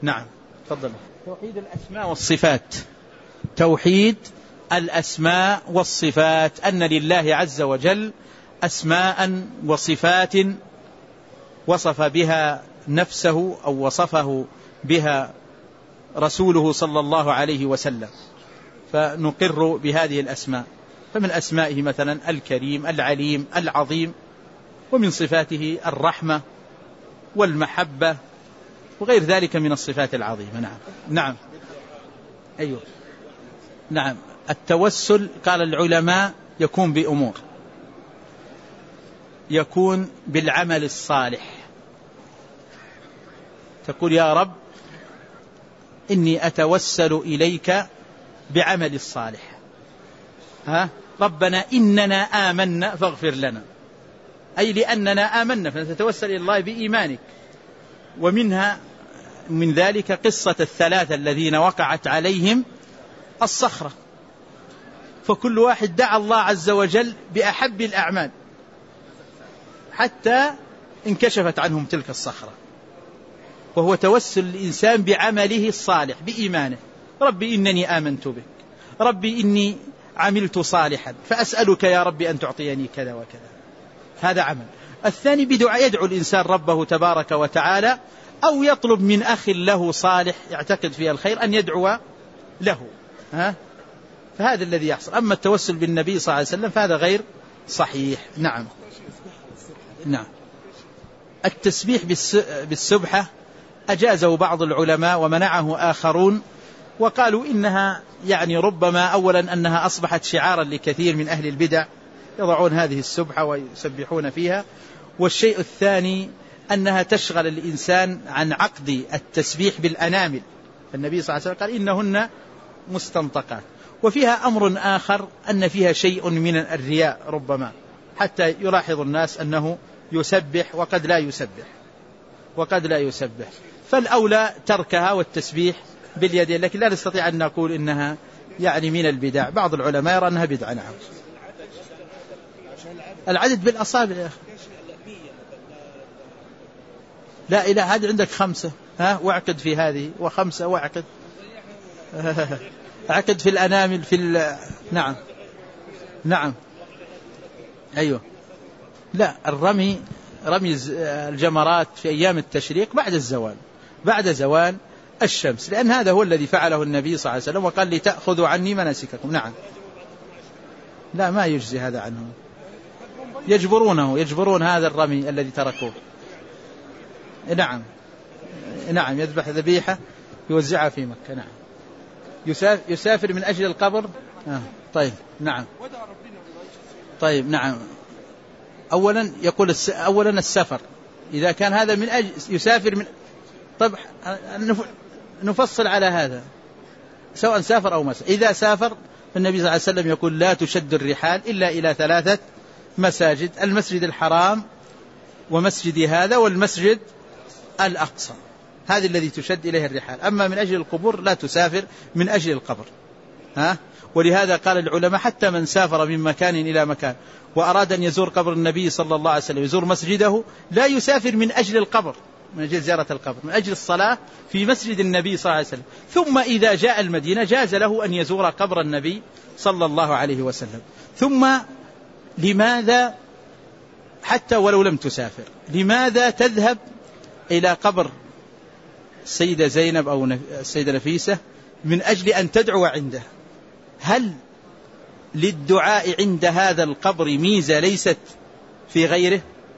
نعم تفضل. توحيد الأسماء والصفات. توحيد الأسماء والصفات، أن لله عز وجل أسماء وصفات وصف بها نفسه أو وصفه بها رسوله صلى الله عليه وسلم، فنقر بهذه الأسماء. فمن أسمائه مثلا الكريم، العليم، العظيم، ومن صفاته الرحمة والمحبة وغير ذلك من الصفات العظيمة. نعم نعم أيوه نعم. التوسل قال العلماء يكون بأمور، يكون بالعمل الصالح، تقول يا رب إني أتوسل إليك بعمل الصالح، ربنا إننا آمنا فاغفر لنا، أي لأننا آمنا فنتوسل إلى الله بإيمانك. ومنها من ذلك قصة الثلاثة الذين وقعت عليهم الصخرة، فكل واحد دعا الله عز وجل بأحب الأعمال حتى انكشفت عنهم تلك الصخرة، وهو توسل الإنسان بعمله الصالح بإيمانه، ربي إنني آمنت بك، ربي إني عملت صالحا فأسألك يا ربي أن تعطيني كذا وكذا، هذا عمل. الثاني بدعاء يدعو الإنسان ربه تبارك وتعالى، أو يطلب من أخ له صالح يعتقد فيه الخير أن يدعو له، فهذا الذي يحصل. أما التوسل بالنبي صلى الله عليه وسلم فهذا غير صحيح. نعم نعم. التسبيح بالسبحة أجازه بعض العلماء ومنعه آخرون، وقالوا إنها يعني ربما أولا أنها أصبحت شعارا لكثير من أهل البدع يضعون هذه السبحة ويسبحون فيها، والشيء الثاني أنها تشغل الإنسان عن عقد التسبيح بالأنامل، النبي صلى الله عليه وسلم قال إنهن مستنطقات. وفيها أمر آخر أن فيها شيء من الرياء ربما، حتى يلاحظ الناس أنه يسبح وقد لا يسبح فالأولى تركها والتسبيح باليدين، لكن لا نستطيع أن نقول إنها يعني من البدع. بعض العلماء يرى أنها بدعة. نعم. العدد بالأصابع يا أخي. لا إله، هذه عندك 5 واعقد في هذه، و5 واعقد اعقد في الأنامل نعم نعم أيوه. لا، رمي الجمرات في أيام التشريق بعد زوال الشمس، لأن هذا هو الذي فعله النبي صلى الله عليه وسلم وقال لتأخذوا عني مناسككم. نعم. لا، ما يجزي هذا عنهم، يجبرون هذا الرمي الذي تركوه. نعم يذبح ذبيحة يوزعها في مكة. نعم. يسافر من أجل القبر. طيب نعم. طيب نعم. أولا السفر، إذا كان هذا من أجل يسافر من، طب نفصل على هذا سواء سافر أو مسافر. إذا سافر فالنبي صلى الله عليه وسلم يقول لا تشد الرحال إلا إلى 3 مساجد: المسجد الحرام ومسجد هذا والمسجد الأقصى، هذا الذي تشد إليه الرحال. أما من أجل القبور لا تسافر من أجل القبر. ولهذا قال العلماء حتى من سافر من مكان إلى مكان وأراد أن يزور قبر النبي صلى الله عليه وسلم يزور مسجده، لا يسافر من أجل القبر، من أجل زيارة القبر، من أجل الصلاة في مسجد النبي صلى الله عليه وسلم. ثم إذا جاء المدينة جاز له أن يزور قبر النبي صلى الله عليه وسلم. ثم لماذا حتى ولو لم تسافر، لماذا تذهب إلى قبر السيدة زينب أو السيدة نفيسة من أجل أن تدعو عنده؟ هل للدعاء عند هذا القبر ميزة ليست في غيره؟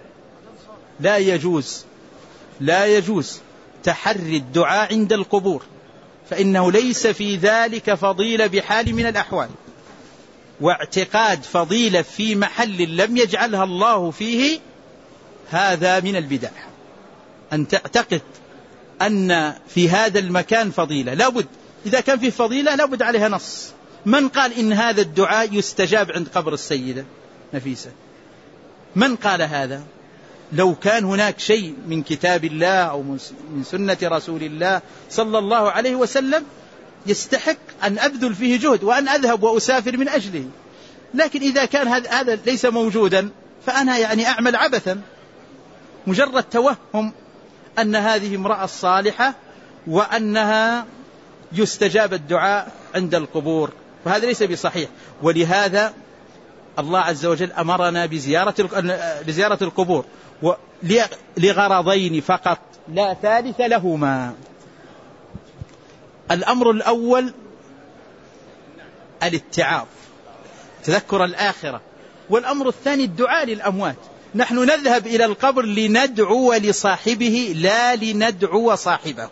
لا يجوز تحري الدعاء عند القبور، فإنه ليس في ذلك فضيلة بحال من الأحوال، واعتقاد فضيلة في محل لم يجعلها الله فيه هذا من البدع. أن تعتقد أن في هذا المكان فضيلة، لابد إذا كان فيه فضيلة لابد عليها نص. من قال إن هذا الدعاء يستجاب عند قبر السيدة نفيسة؟ من قال هذا؟ لو كان هناك شيء من كتاب الله أو من سنة رسول الله صلى الله عليه وسلم يستحق أن أبذل فيه جهد وأن أذهب وأسافر من أجله. لكن إذا كان هذا ليس موجودا فأنا يعني أعمل عبثا، مجرد توهم أن هذه امرأة صالحة وأنها يستجاب الدعاء عند القبور، وهذا ليس بصحيح. ولهذا الله عز وجل أمرنا بزيارة القبور لغرضين فقط لا ثالث لهما. الأمر الأول الاتعاظ، تذكر الآخرة، والأمر الثاني الدعاء للأموات. نحن نذهب إلى القبر لندعو لصاحبه لا لندعو صاحبه.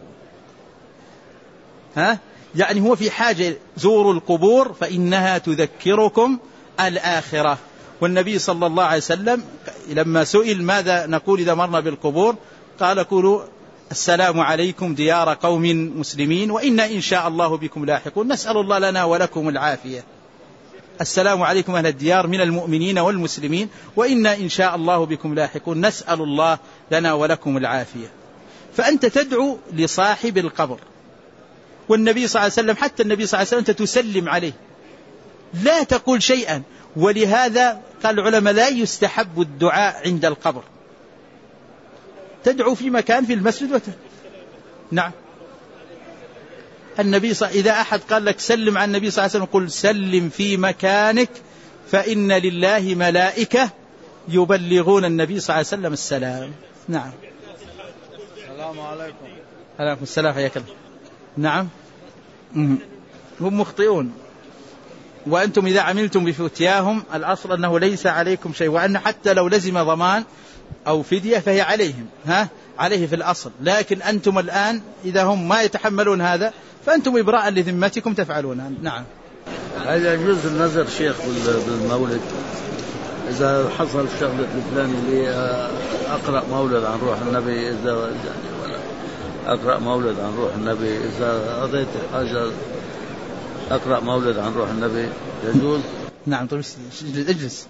يعني هو في حاجة، زوروا القبور فإنها تذكركم الآخرة. والنبي صلى الله عليه وسلم لما سئل ماذا نقول إذا مرنا بالقبور قال قولوا السلام عليكم ديار قوم مسلمين وإنا إن شاء الله بكم لاحقون، نسأل الله لنا ولكم العافية. السلام عليكم أهل الديار من المؤمنين والمسلمين وإنا إن شاء الله بكم لاحقون، نسأل الله لنا ولكم العافية. فأنت تدعو لصاحب القبر، والنبي صلى الله عليه وسلم، حتى النبي صلى الله عليه وسلم أنت تسلم عليه، لا تقول شيئا. ولهذا قال العلماء لا يستحب الدعاء عند القبر، تدعو في مكان في المسجد نعم. النبي إذا أحد قال لك سلم على النبي صلى الله عليه وسلم قل سلم في مكانك فإن لله ملائكة يبلغون النبي صلى الله عليه وسلم السلام. نعم. السلام عليكم. عليكم السلام حياك الله. نعم. هم مخطئون، وأنتم إذا عملتم بفتياهم الأصل أنه ليس عليكم شيء، وأن حتى لو لزم ضمان أو فدية فهي عليهم، عليه في الأصل. لكن أنتم الآن إذا هم ما يتحملون هذا فأنتم إبراء لذمتكم تفعلون. نعم. هل يجوز النذر شيخ بالمولد إذا حصل الشغلة الفلاني لي أقرأ مولد عن روح النبي، إذا يعني ولا أقرأ مولد عن روح النبي، إذا قضيت حاجة أقرأ مولد عن روح النبي يجوز؟ نعم. طيب اجلس.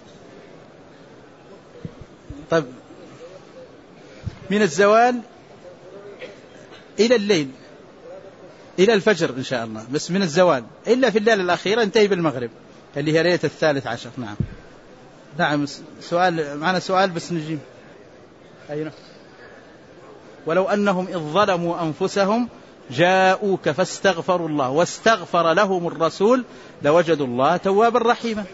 طيب من الزوال إلى الليل إلى الفجر إن شاء الله، بس من الزوال إلا في الليلة الأخيرة انتهي بالمغرب اللي هي ليلة 13. نعم. نعم. سؤال معنا، سؤال بس نجيب. أيوة. ولو أنهم إذ ظلموا أنفسهم جاءوك فاستغفروا الله واستغفر لهم الرسول لوجدوا الله توابا رحيما.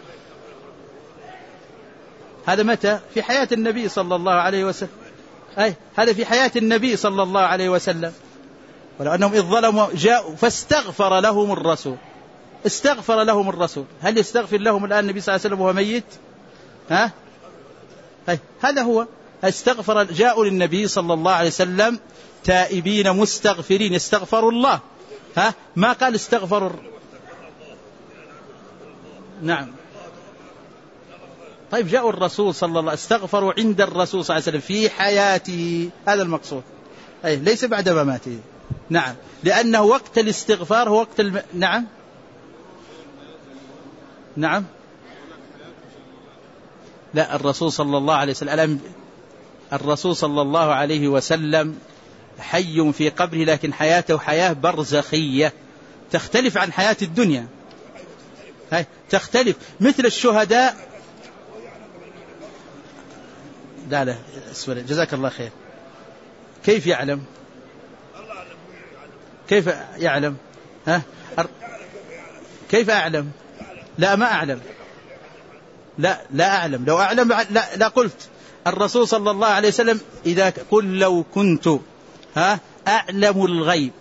هذا متى؟ في حياة النبي صلى الله عليه وسلم. هذا في حياة النبي صلى الله عليه وسلم. ولو أنهم إذ ظلموا جاءوا فاستغفر لهم الرسول، استغفر لهم الرسول. هل يستغفر لهم الآن النبي صلى الله عليه وسلم وهو ميت؟ هذا هو استغفر. جاءوا للنبي صلى الله عليه وسلم تائبين مستغفرين يستغفروا الله، ما قال استغفروا. نعم. طيب جاءوا الرسول صلى الله عليه وسلم استغفروا عند الرسول صلى الله عليه وسلم في حياته، هذا المقصود، ليس بعد مماته. نعم. لأنه وقت الاستغفار هو وقت نعم. نعم. لا، الرسول صلى الله عليه وسلم، الرسول صلى الله عليه وسلم حي في قبره، لكن حياته حياة برزخية تختلف عن حياة الدنيا، تختلف. مثل الشهداء. لا جزاك الله خير. كيف يعلم؟ كيف يعلم؟ كيف أعلم؟ لا ما أعلم. لا أعلم. لو أعلم لا قلت. الرسول صلى الله عليه وسلم إذا قل لو كنت أعلم الغيب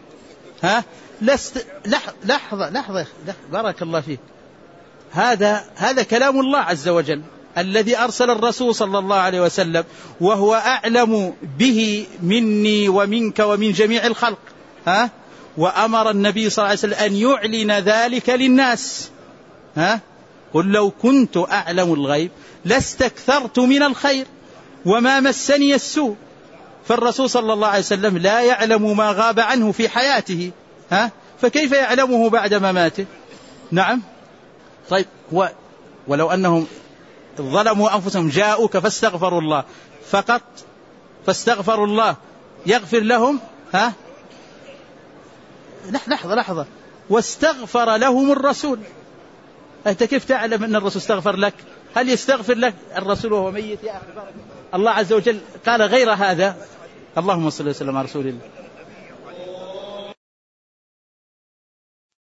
لست. لحظة بارك الله فيك. هذا كلام الله عز وجل الذي أرسل الرسول صلى الله عليه وسلم، وهو أعلم به مني ومنك ومن جميع الخلق. وأمر النبي صلى الله عليه وسلم أن يعلن ذلك للناس. قل لو كنت أعلم الغيب لاستكثرت من الخير وما مسني السوء. فالرسول صلى الله عليه وسلم لا يعلم ما غاب عنه في حياته، فكيف يعلمه بعد مماته؟ نعم. طيب ولو أنهم ظلموا أنفسهم جاءوك فاستغفروا الله فقط، فاستغفروا الله يغفر لهم. لحظة. واستغفر لهم الرسول. أنت كيف تعلم أن الرسول استغفر لك؟ هل يستغفر لك الرسول وهو ميت يا أخي؟ الله عز وجل قال غير هذا. اللهم صل وسلم على رسول الله.